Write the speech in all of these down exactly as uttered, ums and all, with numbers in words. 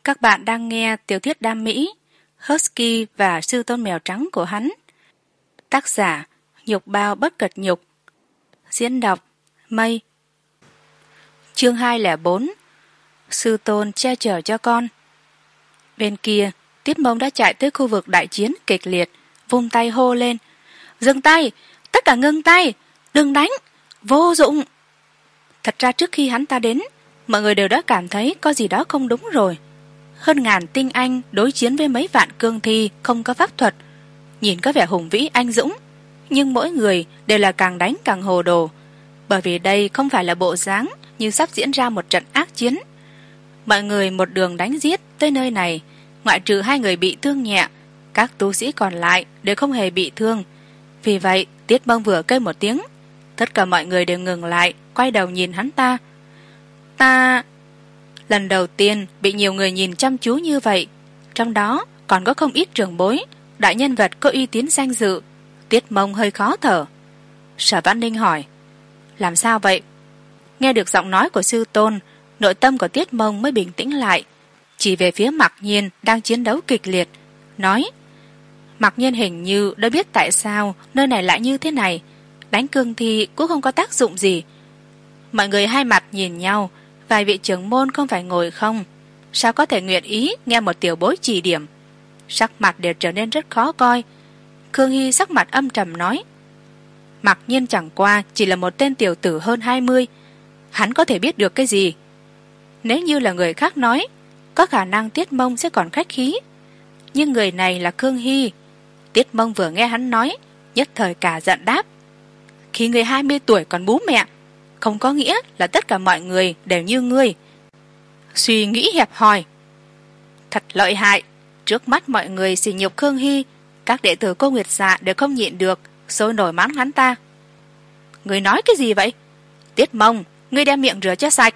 Các bạn đang nghe tiểu thuyết đam mỹ Husky và sư tôn mèo trắng của hắn. Tác giả Nhục Bao Bất Cật Nhục. Diễn đọc Mây. Chương hai lẻ bốn. Sư tôn che chở cho con. Bên kia, Tiết Mông đã chạy tới khu vực đại chiến kịch liệt, vung tay hô lên: "Dừng tay! Tất cả ngưng tay! Đừng đánh! Vô dụng!" Thật ra trước khi hắn ta đến, mọi người đều đã cảm thấy có gì đó không đúng rồi. Hơn ngàn tinh anh đối chiến với mấy vạn cương thi không có pháp thuật, nhìn có vẻ hùng vĩ anh dũng, nhưng mỗi người đều là càng đánh càng hồ đồ, bởi vì đây không phải là bộ dáng như sắp diễn ra một trận ác chiến. Mọi người một đường đánh giết tới nơi này, ngoại trừ hai người bị thương nhẹ, các tu sĩ còn lại đều không hề bị thương. Vì vậy Tiết Mông vừa kêu một tiếng, tất cả mọi người đều ngừng lại, quay đầu nhìn hắn ta. Ta lần đầu tiên bị nhiều người nhìn chăm chú như vậy, trong đó còn có không ít trưởng bối, đại nhân vật có uy tín danh dự. Tiết Mông hơi khó thở. Sở Vãn Ninh hỏi: "Làm sao vậy?" Nghe được giọng nói của sư tôn, nội tâm của Tiết Mông mới bình tĩnh lại, chỉ về phía Mặc Nhiên đang chiến đấu kịch liệt, nói: "Mặc Nhiên hình như đã biết tại sao nơi này lại như thế này, đánh cương thi cũng không có tác dụng gì." Mọi người hai mặt nhìn nhau, vài vị trưởng môn không phải ngồi không, sao có thể nguyện ý nghe một tiểu bối chỉ điểm. Sắc mặt đều trở nên rất khó coi. Khương Hy sắc mặt âm trầm nói: "Mặc Nhiên chẳng qua chỉ là một tên tiểu tử hơn hai mươi, hắn có thể biết được cái gì?" Nếu như là người khác nói, có khả năng Tiết Mông sẽ còn khách khí, nhưng người này là Khương Hy. Tiết Mông vừa nghe hắn nói, nhất thời cả giận đáp: "Khi người hai mươi tuổi còn bú mẹ, không có nghĩa là tất cả mọi người đều như ngươi. Suy nghĩ hẹp hòi." Thật lợi hại. Trước mắt mọi người sỉ nhục Khương Hy, các đệ tử Cô Nguyệt Dạ đều không nhịn được, sôi nổi mắng hắn ta. "Ngươi nói cái gì vậy? Tiết Mông, ngươi đem miệng rửa cho sạch."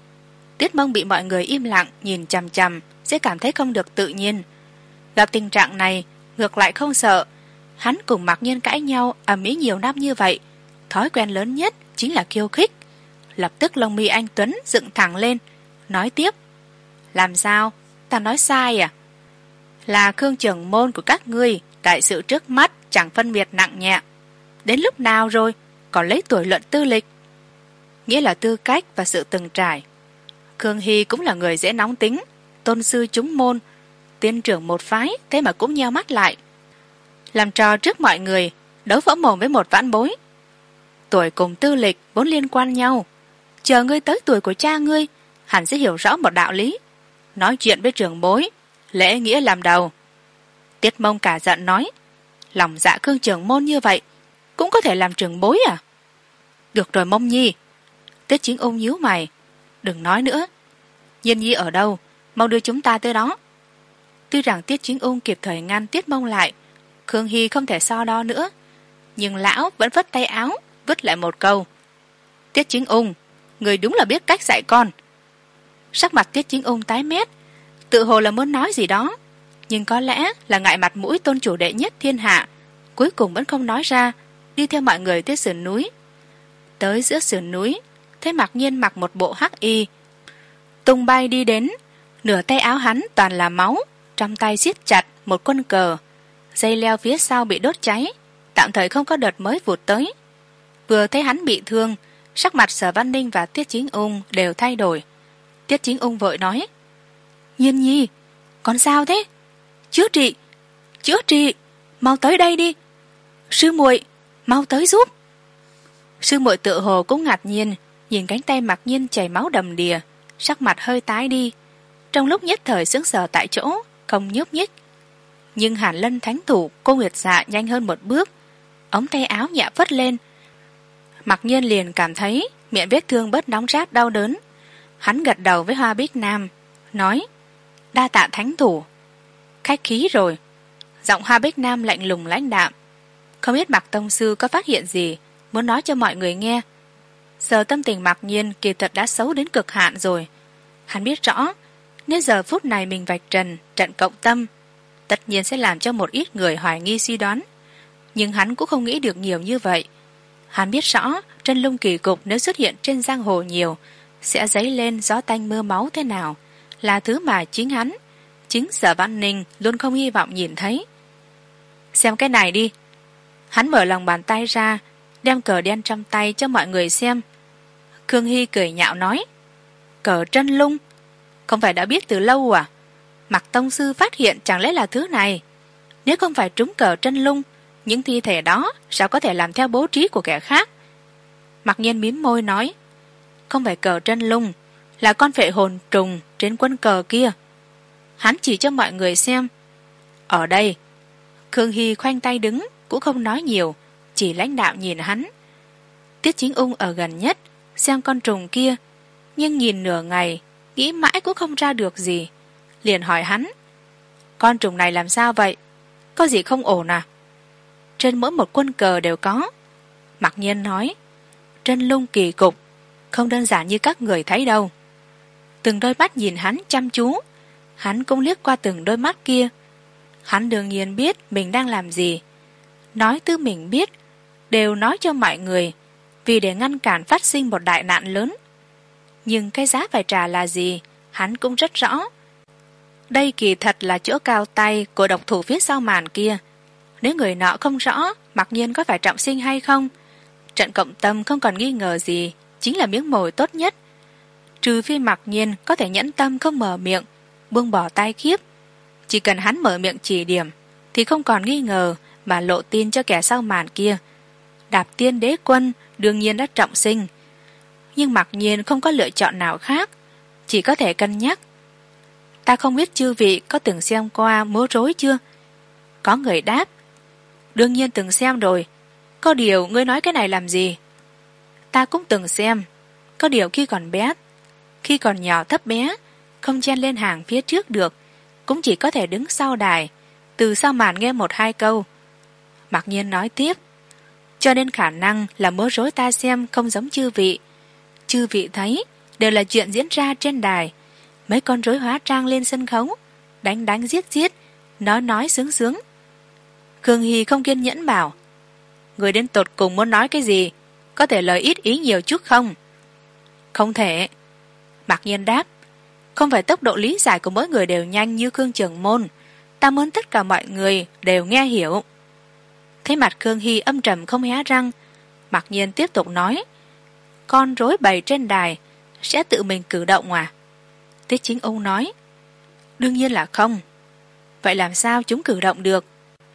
Tiết Mông bị mọi người im lặng nhìn chằm chằm sẽ cảm thấy không được tự nhiên. Gặp tình trạng này ngược lại không sợ. Hắn cùng Mặc Nhiên cãi nhau ầm ĩ nhiều năm như vậy, thói quen lớn nhất chính là khiêu khích. Lập tức lông mi anh Tuấn dựng thẳng lên, nói tiếp: "Làm sao? Ta nói sai à? Là Khương trưởng môn của các ngươi, đại sự trước mắt chẳng phân biệt nặng nhẹ. Đến lúc nào rồi còn lấy tuổi luận tư lịch?" Nghĩa là tư cách và sự từng trải. Khương Hy cũng là người dễ nóng tính, tôn sư chúng môn, tiên trưởng một phái, thế mà cũng nheo mắt lại, làm trò trước mọi người, đấu võ mồm với một vãn bối. Tuổi cùng tư lịch vốn liên quan nhau, chờ ngươi tới tuổi của cha ngươi, hẳn sẽ hiểu rõ một đạo lý. Nói chuyện với trưởng bối, lễ nghĩa làm đầu. Tiết Mông cả giận nói: "Lòng dạ Khương trưởng môn như vậy, cũng có thể làm trưởng bối à?" "Được rồi Mông Nhi." Tiết Chính Ung nhíu mày: "Đừng nói nữa. Nhiên Nhi ở đâu? Mau đưa chúng ta tới đó." Tuy rằng Tiết Chính Ung kịp thời ngăn Tiết Mông lại, Khương Hy không thể so đo nữa, nhưng lão vẫn vất tay áo, vứt lại một câu: "Tiết Chính Ung, người đúng là biết cách dạy con." Sắc mặt Tiết Chính Ung tái mét, tự hồ là muốn nói gì đó, nhưng có lẽ là ngại mặt mũi tôn chủ đệ nhất thiên hạ, cuối cùng vẫn không nói ra, đi theo mọi người tới sườn núi. Tới giữa sườn núi, thấy Mặc Nhiên mặc một bộ hắc y tung bay đi đến, nửa tay áo hắn toàn là máu, trong tay siết chặt một quân cờ, dây leo phía sau bị đốt cháy, tạm thời không có đợt mới vụt tới. Vừa thấy hắn bị thương, sắc mặt Sở Văn Ninh và Tiết Chính Ung đều thay đổi. Tiết Chính Ung vội nói: "Nhiên Nhi, con sao thế? Chữa trị, chữa trị, mau tới đây đi. Sư muội, mau tới giúp." Sư muội tự hồ cũng ngạc nhiên, nhìn cánh tay Mặc Nhiên chảy máu đầm đìa, sắc mặt hơi tái đi, trong lúc nhất thời sững sờ tại chỗ, không nhúc nhích. Nhưng Hàn Lân thánh thủ Cô Nguyệt Dạ nhanh hơn một bước, ống tay áo nhẹ phất lên. Mặc Nhiên liền cảm thấy miệng vết thương bớt nóng rát đau đớn. Hắn gật đầu với Hoa Bích Nam, nói: "Đa tạ thánh thủ." "Khách khí rồi." Giọng Hoa Bích Nam lạnh lùng lãnh đạm. Không biết Mặc tông sư có phát hiện gì muốn nói cho mọi người nghe. Giờ tâm tình Mặc Nhiên kỳ thật đã xấu đến cực hạn rồi. Hắn biết rõ, nếu giờ phút này mình vạch trần trận cộng tâm, tất nhiên sẽ làm cho một ít người hoài nghi suy đoán, nhưng hắn cũng không nghĩ được nhiều như vậy. Hắn biết rõ chân lung kỳ cục nếu xuất hiện trên giang hồ nhiều, sẽ dấy lên gió tanh mưa máu thế nào, là thứ mà chính hắn, chính Sở Văn Ninh luôn không hy vọng nhìn thấy. Xem cái này đi. Hắn mở lòng bàn tay ra, đem cờ đen trong tay cho mọi người xem. Khương Hy cười nhạo nói, cờ Trân Lung, không phải đã biết từ lâu à? Mạc tông sư phát hiện chẳng lẽ là thứ này? Nếu không phải trúng cờ Trân Lung, những thi thể đó sao có thể làm theo bố trí của kẻ khác? Mặc nhiên mím môi nói, không phải cờ Trân Lung, là con phệ hồn trùng trên quân cờ kia. Hắn chỉ cho mọi người xem. Ở đây. Khương Hy khoanh tay đứng, cũng không nói nhiều, chỉ lãnh đạo nhìn hắn. Tiết Chính Ung ở gần nhất xem con trùng kia, nhưng nhìn nửa ngày nghĩ mãi cũng không ra được gì, liền hỏi hắn, con trùng này làm sao vậy? Có gì không ổn à? Trên mỗi một quân cờ đều có. Mặc nhiên nói, Trân Lung kỳ cục, không đơn giản như các người thấy đâu. Từng đôi mắt nhìn hắn chăm chú, hắn cũng liếc qua từng đôi mắt kia. Hắn đương nhiên biết mình đang làm gì, nói tư mình biết, đều nói cho mọi người, vì để ngăn cản phát sinh một đại nạn lớn. Nhưng cái giá phải trả là gì, hắn cũng rất rõ. Đây kỳ thật là chỗ cao tay của độc thủ phía sau màn kia. Nếu người nọ không rõ Mặc nhiên có phải trọng sinh hay không, trận cộng tâm không còn nghi ngờ gì, chính là miếng mồi tốt nhất. Trừ phi Mặc nhiên có thể nhẫn tâm không mở miệng, buông bỏ tai khiếp. Chỉ cần hắn mở miệng chỉ điểm thì không còn nghi ngờ mà lộ tin cho kẻ sau màn kia. Đạp Tiên Đế Quân đương nhiên đã trọng sinh, nhưng Mặc nhiên không có lựa chọn nào khác, chỉ có thể cân nhắc. Ta không biết chư vị có từng xem qua múa rối chưa? Có người đáp, đương nhiên từng xem rồi. Có điều ngươi nói cái này làm gì? Ta cũng từng xem. Có điều khi còn bé, khi còn nhỏ thấp bé, không chen lên hàng phía trước được, cũng chỉ có thể đứng sau đài, từ sau màn nghe một hai câu. Mặc nhiên nói tiếp, cho nên khả năng là múa rối ta xem không giống chư vị. Chư vị thấy đều là chuyện diễn ra trên đài, mấy con rối hóa trang lên sân khấu, đánh đánh giết giết, nói nói sướng sướng. Khương Hy không kiên nhẫn bảo, người đến tột cùng muốn nói cái gì, có thể lời ít ý nhiều chút không? Không thể. Mặc nhiên đáp, không phải tốc độ lý giải của mỗi người đều nhanh như Khương Trưởng Môn, ta muốn tất cả mọi người đều nghe hiểu. Thấy mặt Khương Hy âm trầm không hé răng, Mặc nhiên tiếp tục nói, con rối bày trên đài sẽ tự mình cử động à? Tiết Chính Ung nói, đương nhiên là không. Vậy làm sao chúng cử động được?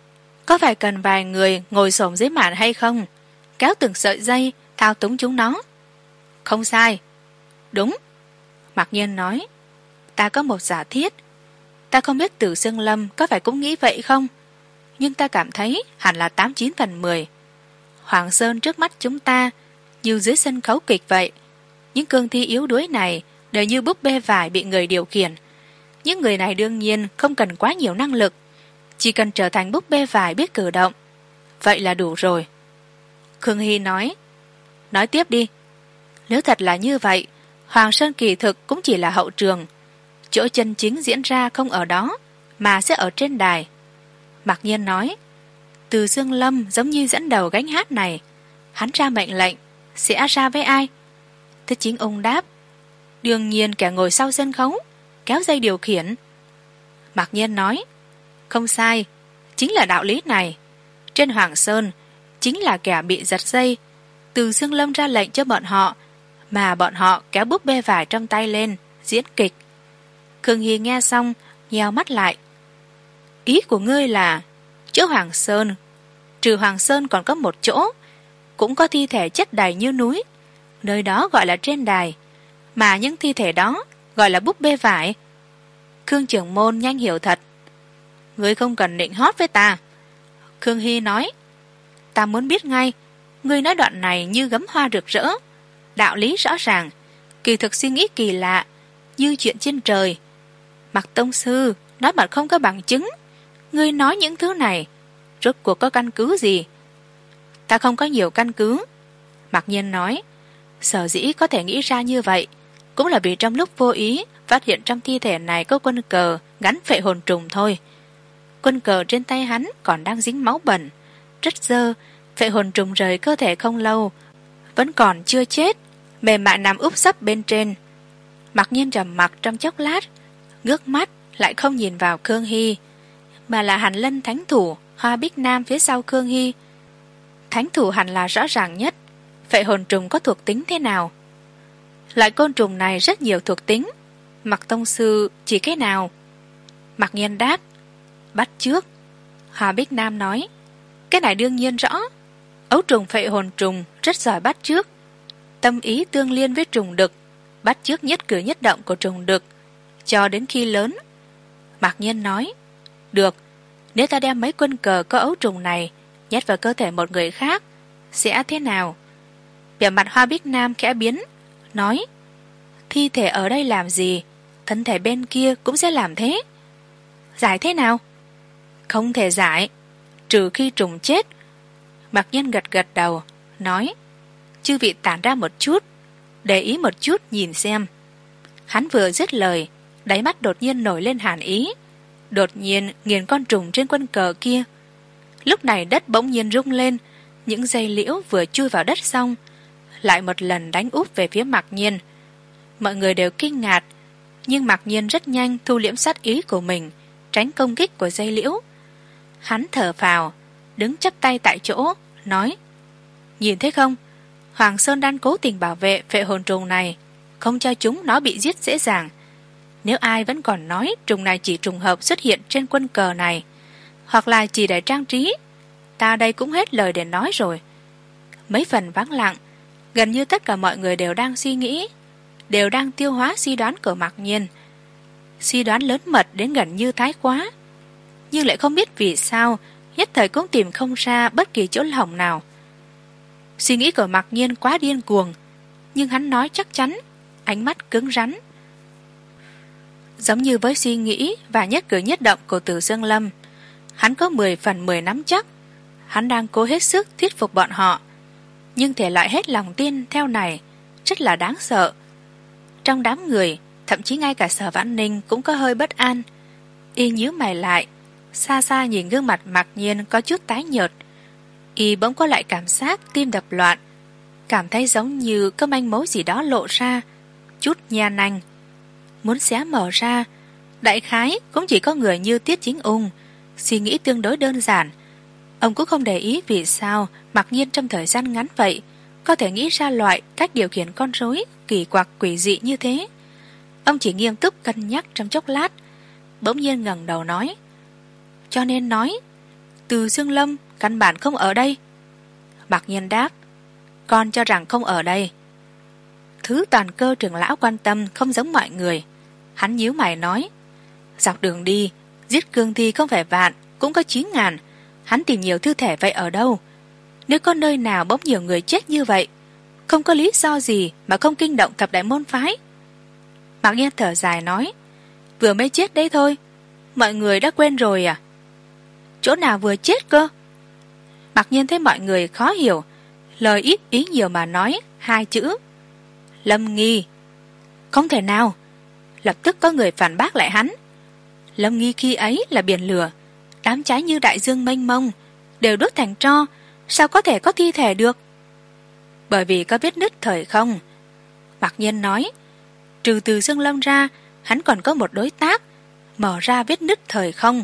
Có phải cần vài người ngồi xổm dưới màn hay không, kéo từng sợi dây thao túng chúng nó? Không sai. Đúng. Mặc nhiên nói, ta có một giả thiết. Ta không biết Tử Xương Lâm có phải cũng nghĩ vậy không, nhưng ta cảm thấy hẳn là tám chín phần mười. Hoàng Sơn trước mắt chúng ta như dưới sân khấu kịch vậy. Những cương thi yếu đuối này đều như búp bê vải bị người điều khiển. Những người này đương nhiên không cần quá nhiều năng lực, chỉ cần trở thành búp bê vải biết cử động, vậy là đủ rồi. Khương Hy nói, nói tiếp đi. Nếu thật là như vậy, Hoàng Sơn kỳ thực cũng chỉ là hậu trường, chỗ chân chính diễn ra không ở đó, mà sẽ ở trên đài. Mặc nhiên nói, Từ Dương Lâm giống như dẫn đầu gánh hát này, hắn ra mệnh lệnh sẽ ra với ai? Tiết Chính Ung đáp, đương nhiên kẻ ngồi sau sân khấu kéo dây điều khiển. Mặc nhiên nói, không sai, chính là đạo lý này. Trên Hoàng Sơn chính là kẻ bị giật dây, Từ Dương Lâm ra lệnh cho bọn họ, mà bọn họ kéo búp bê vải trong tay lên diễn kịch. Khương Hy nghe xong nheo mắt lại. Ý của ngươi là chỗ Hoàng Sơn, trừ Hoàng Sơn còn có một chỗ cũng có thi thể chất đầy như núi, nơi đó gọi là trên đài, mà những thi thể đó gọi là búp bê vải. Khương Trưởng Môn nhanh hiểu thật. Ngươi không cần nịnh hót với ta. Khương Hy nói, ta muốn biết ngay. Ngươi nói đoạn này như gấm hoa rực rỡ, đạo lý rõ ràng, kỳ thực suy nghĩ kỳ lạ, như chuyện trên trời. Mặc tông sư nói mà không có bằng chứng. Ngươi nói những thứ này rốt cuộc có căn cứ gì? Ta không có nhiều căn cứ. Mặc nhiên nói, sở dĩ có thể nghĩ ra như vậy cũng là vì trong lúc vô ý phát hiện trong thi thể này có quân cờ gắn phệ hồn trùng thôi. Quân cờ trên tay hắn còn đang dính máu bẩn, rất dơ. Phệ hồn trùng rời cơ thể không lâu, vẫn còn chưa chết, mềm mại nằm úp sấp bên trên. Mặc nhiên trầm mặc trong chốc lát, ngước mắt lại không nhìn vào Khương Hy, mà là Hàn Lân thánh thủ Hoa Bích Nam phía sau Khương Hy. Thánh thủ hẳn là rõ ràng nhất, vậy hồn trùng có thuộc tính thế nào? Loại côn trùng này rất nhiều thuộc tính, Mạc tông sư chỉ cái nào? Mạc Nhiên đáp, bắt chước. Hoa Bích Nam nói, cái này đương nhiên rõ, ấu trùng phệ hồn trùng rất giỏi bắt chước, tâm ý tương liên với trùng đực, bắt chước nhất cử nhất động của trùng đực cho đến khi lớn. Mạc Nhiên nói, được, nếu ta đem mấy quân cờ có ấu trùng này nhét vào cơ thể một người khác sẽ thế nào? Vẻ mặt Hoa Bích Nam khẽ biến, nói, thi thể ở đây làm gì, thân thể bên kia cũng sẽ làm thế. Giải thế nào? Không thể giải, trừ khi trùng chết. Mạc Nhiên gật gật đầu, nói, chư vị tản ra một chút, để ý một chút nhìn xem. Hắn vừa dứt lời, đáy mắt đột nhiên nổi lên hàn ý, đột nhiên nghiền con trùng trên quân cờ kia. Lúc này đất bỗng nhiên rung lên, những dây liễu vừa chui vào đất xong lại một lần đánh úp về phía Mạc Nhiên. Mọi người đều kinh ngạc, nhưng Mạc Nhiên rất nhanh thu liễm sát ý của mình, tránh công kích của dây liễu. Hắn thở phào, đứng chắp tay tại chỗ, nói, nhìn thấy không, Hoàng Sơn đang cố tình bảo vệ phệ hồn trùng này, không cho chúng nó bị giết dễ dàng. Nếu ai vẫn còn nói trùng này chỉ trùng hợp xuất hiện trên quân cờ này, hoặc là chỉ để trang trí, ta đây cũng hết lời để nói rồi. Mấy phần vắng lặng, gần như tất cả mọi người đều đang suy nghĩ, đều đang tiêu hóa suy đoán của Mạc Nhiên. Suy đoán lớn mật đến gần như thái quá, nhưng lại không biết vì sao nhất thời cũng tìm không ra bất kỳ chỗ hổng nào. Suy nghĩ của Mạc Nhiên quá điên cuồng, nhưng hắn nói chắc chắn, ánh mắt cứng rắn. Giống như với suy nghĩ và nhất cử nhất động của Từ Dương Lâm, hắn có mười phần mười nắm chắc. Hắn đang cố hết sức thuyết phục bọn họ, nhưng thể loại hết lòng tin theo này rất là đáng sợ. Trong đám người, thậm chí ngay cả Sở Vãn Ninh cũng có hơi bất an. Y nhíu mày lại, xa xa nhìn gương mặt Mạc Nhiên có chút tái nhợt. Y bỗng có lại cảm giác tim đập loạn, cảm thấy giống như có manh mối gì đó lộ ra, chút nha nanh. Muốn xé mở ra, đại khái cũng chỉ có người như Tiết Chính Ung, suy nghĩ tương đối đơn giản. Ông cũng không để ý vì sao Mạc Nhiên trong thời gian ngắn vậy có thể nghĩ ra loại cách điều khiển con rối kỳ quặc quỷ dị như thế. Ông chỉ nghiêm túc cân nhắc trong chốc lát, bỗng nhiên ngẩng đầu nói, cho nên nói Từ Dương Lâm căn bản không ở đây. Mạc Nhiên đáp, con cho rằng không ở đây. Thứ toàn cơ trưởng lão quan tâm không giống mọi người. Hắn nhíu mày nói, dọc đường đi giết cương thi không phải vạn cũng có chín ngàn, hắn tìm nhiều thi thể vậy ở đâu? Nếu có nơi nào bỗng nhiều người chết như vậy, không có lý do gì mà không kinh động thập đại môn phái. Mạc Nhiên thở dài nói, vừa mới chết đấy thôi, mọi người đã quên rồi à? Chỗ nào vừa chết cơ? Mạc Nhiên thấy mọi người khó hiểu, lời ít ý nhiều mà nói hai chữ Lâm Nghi. Không thể nào. Lập tức có người phản bác lại hắn, Lâm Nghi khi ấy là biển lửa, đám cháy như đại dương mênh mông, đều đốt thành tro, sao có thể có thi thể được? Bởi vì có vết nứt thời không. Mạc Nhiên nói, trừ Từ Dương Lâm ra, hắn còn có một đối tác mở ra vết nứt thời không.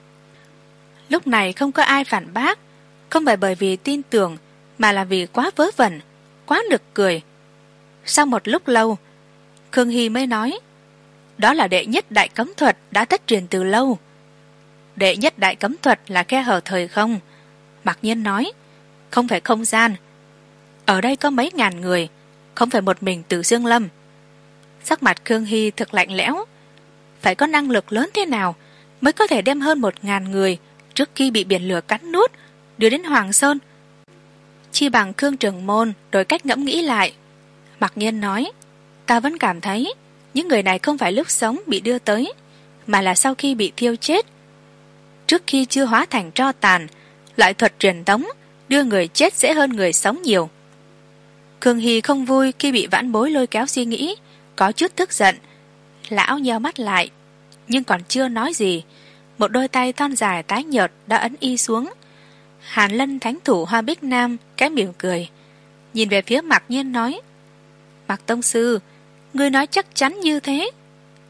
Lúc này không có ai phản bác, không phải bởi vì tin tưởng, mà là vì quá vớ vẩn, quá nực cười. Sau một lúc lâu, Khương Hy mới nói, đó là đệ nhất đại cấm thuật đã thất truyền từ lâu. Đệ nhất đại cấm thuật là khe hở thời không. Mạc Nhiên nói, không phải không gian. Ở đây có mấy ngàn người, không phải một mình Từ Dương Lâm. Sắc mặt Khương Hy thực lạnh lẽo. Phải có năng lực lớn thế nào mới có thể đem hơn một ngàn người trước khi bị biển lửa cắn nuốt đưa đến Hoàng Sơn? Chi bằng Khương Trường Môn đổi cách ngẫm nghĩ lại. Mạc Nhiên nói, ta vẫn cảm thấy những người này không phải lúc sống bị đưa tới, mà là sau khi bị thiêu chết. Trước khi chưa hóa thành tro tàn, loại thuật truyền tống đưa người chết dễ hơn người sống nhiều. Khương Hy không vui khi bị vãn bối lôi kéo suy nghĩ, có chút tức giận. Lão nheo mắt lại, nhưng còn chưa nói gì, một đôi tay thon dài tái nhợt đã ấn y xuống. Hàn Lân thánh thủ Hoa Bích Nam cái mỉm cười, nhìn về phía Mạc Nhiên nói, Mạc tông sư, ngươi nói chắc chắn như thế,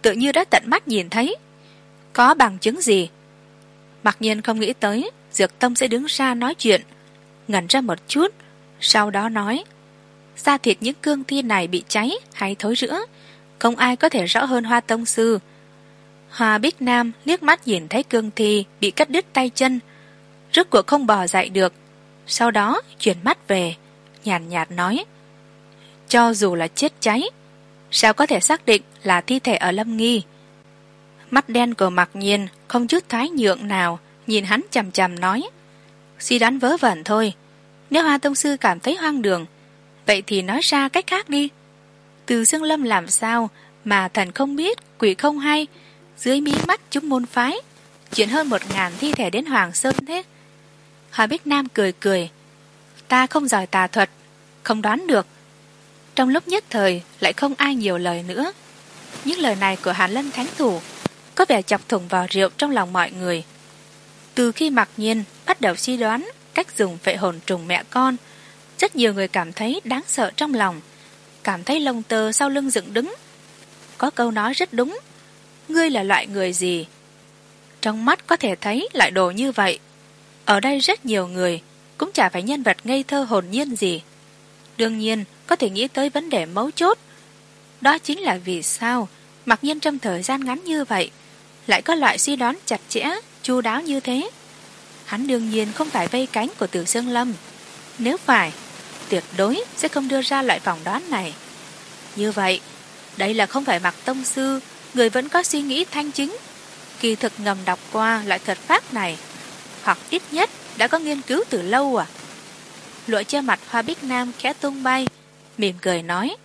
tự như đã tận mắt nhìn thấy. Có bằng chứng gì? Mặc nhiên không nghĩ tới Dược Tông sẽ đứng ra nói chuyện, ngẩn ra một chút, sau đó nói: da thịt những cương thi này bị cháy hay thối rữa, không ai có thể rõ hơn Hoa tông sư. Hoa Bích Nam liếc mắt nhìn thấy cương thi bị cắt đứt tay chân, rốt cuộc không bò dậy được, sau đó chuyển mắt về, nhàn nhạt, nhạt nói: cho dù là chết cháy, sao có thể xác định là thi thể ở Lâm Nghi? Mắt đen của Mặc Nhiên không chút thái nhượng nào nhìn hắn chằm chằm nói: suy đoán vớ vẩn thôi. Nếu Hoa tông sư cảm thấy hoang đường, vậy thì nói ra cách khác đi. Từ Xương Lâm làm sao mà thần không biết quỷ không hay, dưới mí mắt chúng môn phái chuyển hơn một ngàn thi thể đến Hoàng Sơn thế? Hoa Bích Nam cười cười: ta không giỏi tà thuật, không đoán được. Trong lúc nhất thời lại không ai nhiều lời nữa. Những lời này của Hàn Lân thánh thủ có vẻ chọc thủng vào rượu trong lòng mọi người. Từ khi Mặc Nhiên bắt đầu suy đoán cách dùng phệ hồn trùng mẹ con, rất nhiều người cảm thấy đáng sợ trong lòng, cảm thấy lông tơ sau lưng dựng đứng. Có câu nói rất đúng: ngươi là loại người gì? Trong mắt có thể thấy loại đồ như vậy. Ở đây rất nhiều người cũng chả phải nhân vật ngây thơ hồn nhiên gì. Đương nhiên có thể nghĩ tới vấn đề mấu chốt, đó chính là vì sao Mặc Nhiên trong thời gian ngắn như vậy lại có loại suy đoán chặt chẽ, chu đáo như thế. Hắn đương nhiên không phải vây cánh của Từ Xương Lâm. Nếu phải, tuyệt đối sẽ không đưa ra loại phỏng đoán này. Như vậy, đây là không phải Mặc tông sư, người vẫn có suy nghĩ thanh chính, kỳ thực ngầm đọc qua loại thuật pháp này, hoặc ít nhất đã có nghiên cứu từ lâu à? Lụa che mặt Hoa Bích Nam khẽ tung bay, mỉm cười nói: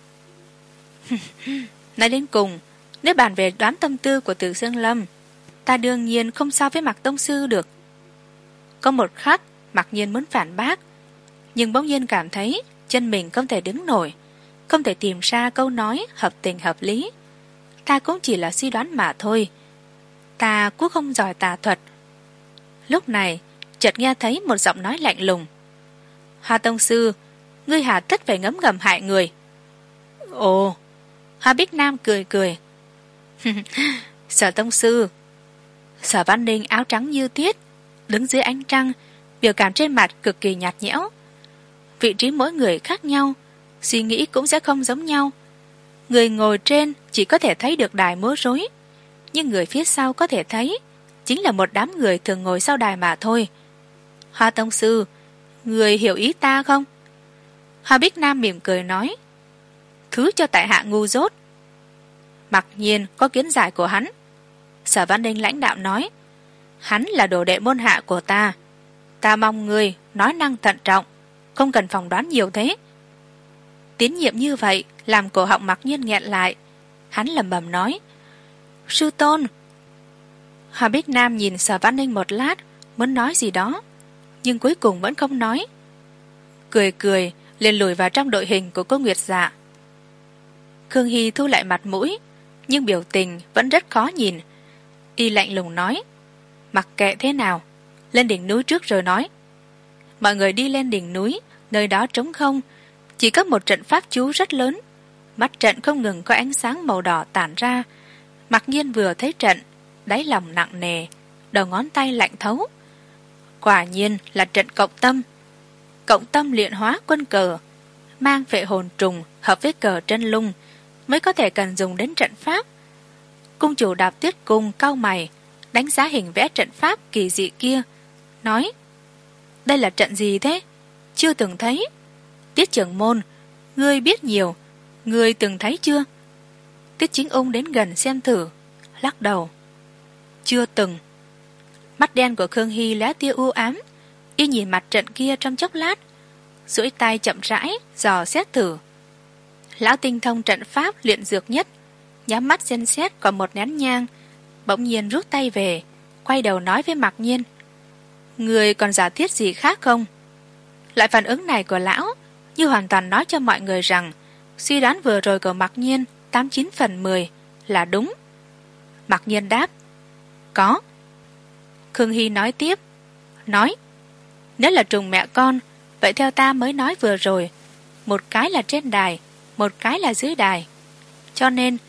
nói đến cùng, nếu bàn về đoán tâm tư của Từ Xương Lâm, ta đương nhiên không so với Mặc tông sư được. Có một khắc Mặc Nhiên muốn phản bác, nhưng bỗng nhiên cảm thấy chân mình không thể đứng nổi, không thể tìm ra câu nói hợp tình hợp lý. Ta cũng chỉ là suy đoán mà thôi, ta cũng không giỏi tà thuật. Lúc này chợt nghe thấy một giọng nói lạnh lùng: Hoa tông sư, ngươi hà tất phải ngấm ngầm hại người? Ồ. Hoa Bích Nam cười cười: Sở tông sư. Sở Văn Ninh áo trắng như tuyết, đứng dưới ánh trăng, biểu cảm trên mặt cực kỳ nhạt nhẽo. Vị trí mỗi người khác nhau, suy nghĩ cũng sẽ không giống nhau. Người ngồi trên chỉ có thể thấy được đài múa rối, nhưng người phía sau có thể thấy chính là một đám người thường ngồi sau đài mà thôi. Hoa tông sư, người hiểu ý ta không? Hoa Bích Nam mỉm cười nói: thứ cho tại hạ ngu dốt. Mặc nhiên có kiến giải của hắn. Sở Văn Ninh lãnh đạo nói: hắn là đồ đệ môn hạ của ta, ta mong người nói năng thận trọng, không cần phỏng đoán nhiều thế. Tín nhiệm như vậy làm cổ họng Mặc nhiên nghẹn lại. Hắn lẩm bẩm nói: sư tôn. Hoa Bích Nam nhìn Sở Văn Ninh một lát, muốn nói gì đó, nhưng cuối cùng vẫn không nói. Cười cười liền lùi vào trong đội hình của cô Nguyệt Dạ. Khương Hy thu lại mặt mũi, nhưng biểu tình vẫn rất khó nhìn. Y lạnh lùng nói: mặc kệ thế nào, lên đỉnh núi trước rồi nói. Mọi người đi lên đỉnh núi, nơi đó trống không, chỉ có một trận pháp chú rất lớn. Mắt trận không ngừng có ánh sáng màu đỏ tản ra. Mặc nhiên vừa thấy trận, đáy lòng nặng nề, đầu ngón tay lạnh thấu. Quả nhiên là trận cộng tâm. Cộng tâm luyện hóa quân cờ, mang phệ hồn trùng hợp với cờ chân lung mới có thể cần dùng đến trận pháp. Cung chủ Đạp Tuyết Cung cau mày, đánh giá hình vẽ trận pháp kỳ dị kia, nói: đây là trận gì thế? Chưa từng thấy. Tiết trưởng môn, ngươi biết nhiều, ngươi từng thấy chưa? Tiết Chính Ung đến gần xem thử, lắc đầu: chưa từng. Mắt đen của Khương Hy lóe tia u ám. Y nhìn mặt trận kia trong chốc lát, duỗi tay chậm rãi dò xét thử. Lão tinh thông trận pháp luyện dược nhất, nhắm mắt xem xét còn một nén nhang, bỗng nhiên rút tay về, quay đầu nói với Mặc Nhiên: người còn giả thiết gì khác không? Loại phản ứng này của lão như hoàn toàn nói cho mọi người rằng suy đoán vừa rồi của Mặc Nhiên tám chín phần mười là đúng. Mặc Nhiên đáp: có. Khương Hy nói tiếp: nói, nếu là trùng mẹ con, vậy theo ta mới nói vừa rồi, một cái là trên đài, một cái là dưới đài. Cho nên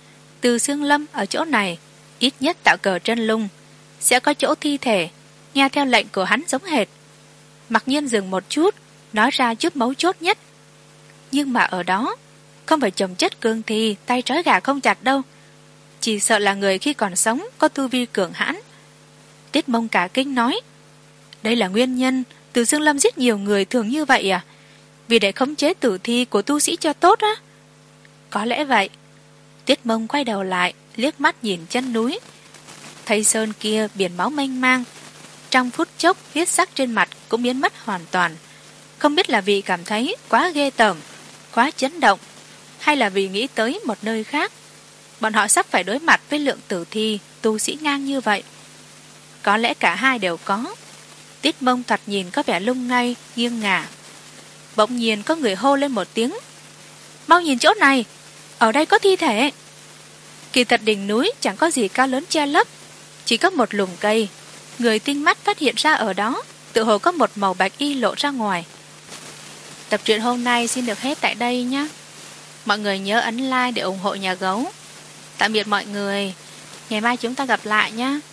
Từ Xương Lâm ở chỗ này ít nhất tạo cờ chân lung, sẽ có chỗ thi thể, nghe theo lệnh của hắn giống hệt. Mặc Nhiên dừng một chút, nói ra chút mấu chốt nhất. Nhưng mà ở đó không phải chồng chất cương thi, tay trói gà không chặt đâu, chỉ sợ là người khi còn sống có tu vi cường hãn. Tiết Mông cả kinh nói, đây là nguyên nhân Từ Xương Lâm giết nhiều người thường như vậy à? Vì để khống chế tử thi của tu sĩ cho tốt á? Có lẽ vậy. Tiết Mông quay đầu lại, liếc mắt nhìn chân núi, thấy sơn kia biển máu mênh mang. Trong phút chốc huyết sắc trên mặt cũng biến mất hoàn toàn. Không biết là vì cảm thấy quá ghê tởm, quá chấn động, hay là vì nghĩ tới một nơi khác. Bọn họ sắp phải đối mặt với lượng tử thi tu sĩ ngang như vậy. Có lẽ cả hai đều có. Tiết Mông thoạt nhìn có vẻ lung ngay, nghiêng ngả. Bỗng nhiên có người hô lên một tiếng, mau nhìn chỗ này, ở đây có thi thể. Kỳ thật đỉnh núi chẳng có gì cao lớn che lấp, chỉ có một lùm cây. Người tinh mắt phát hiện ra ở đó tự hồ có một màu bạch y lộ ra ngoài. Tập truyện hôm nay xin được hết tại đây nhé. Mọi người nhớ ấn like để ủng hộ nhà gấu. Tạm biệt mọi người, ngày mai chúng ta gặp lại nhé.